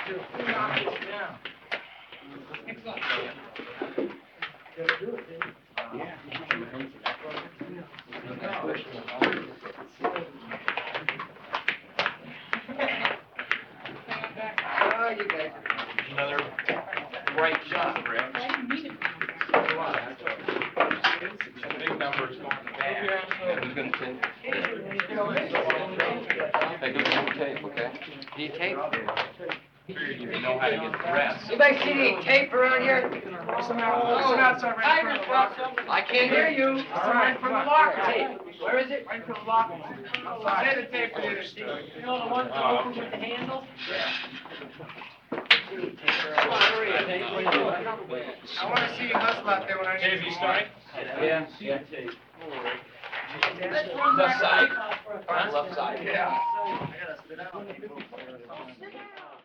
Oh, you guys are... Another bright shot, Rick. Big numbers going back. Who's gonna tape? Hey, who's gonna tape, okay? Do you tape? Figured you know how to get dressed. Anybody see any tape around here? I can't hear you. Right from the locker. Tape. Where is it? Right from the locker. Say the tape for you, Steve. You know the ones that open with the handle? I want to see you hustle out there when I... Dave, you starting? Yeah. Left side. Left side. Yeah. I gotta sit down.